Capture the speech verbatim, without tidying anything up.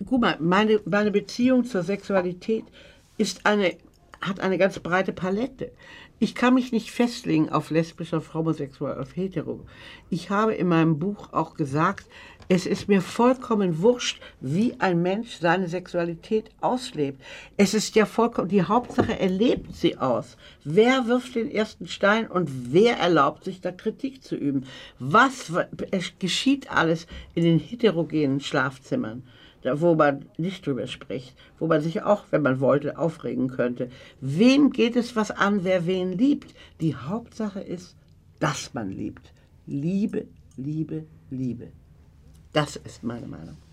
guck mal, meine, meine Beziehung zur Sexualität ist eine, hat eine ganz breite Palette. Ich kann mich nicht festlegen auf lesbisch, auf homosexuell, auf hetero. Ich habe in meinem Buch auch gesagt, es ist mir vollkommen wurscht, wie ein Mensch seine Sexualität auslebt. Es ist ja vollkommen, die Hauptsache, er lebt sie aus. Wer wirft den ersten Stein und wer erlaubt sich da Kritik zu üben? Was es geschieht alles in den heterogenen Schlafzimmern, da, wo man nicht drüber spricht, wo man sich auch, wenn man wollte, aufregen könnte. Wem geht es was an, wer wen liebt? Die Hauptsache ist, dass man liebt. Liebe, Liebe, Liebe. Das ist meine Meinung.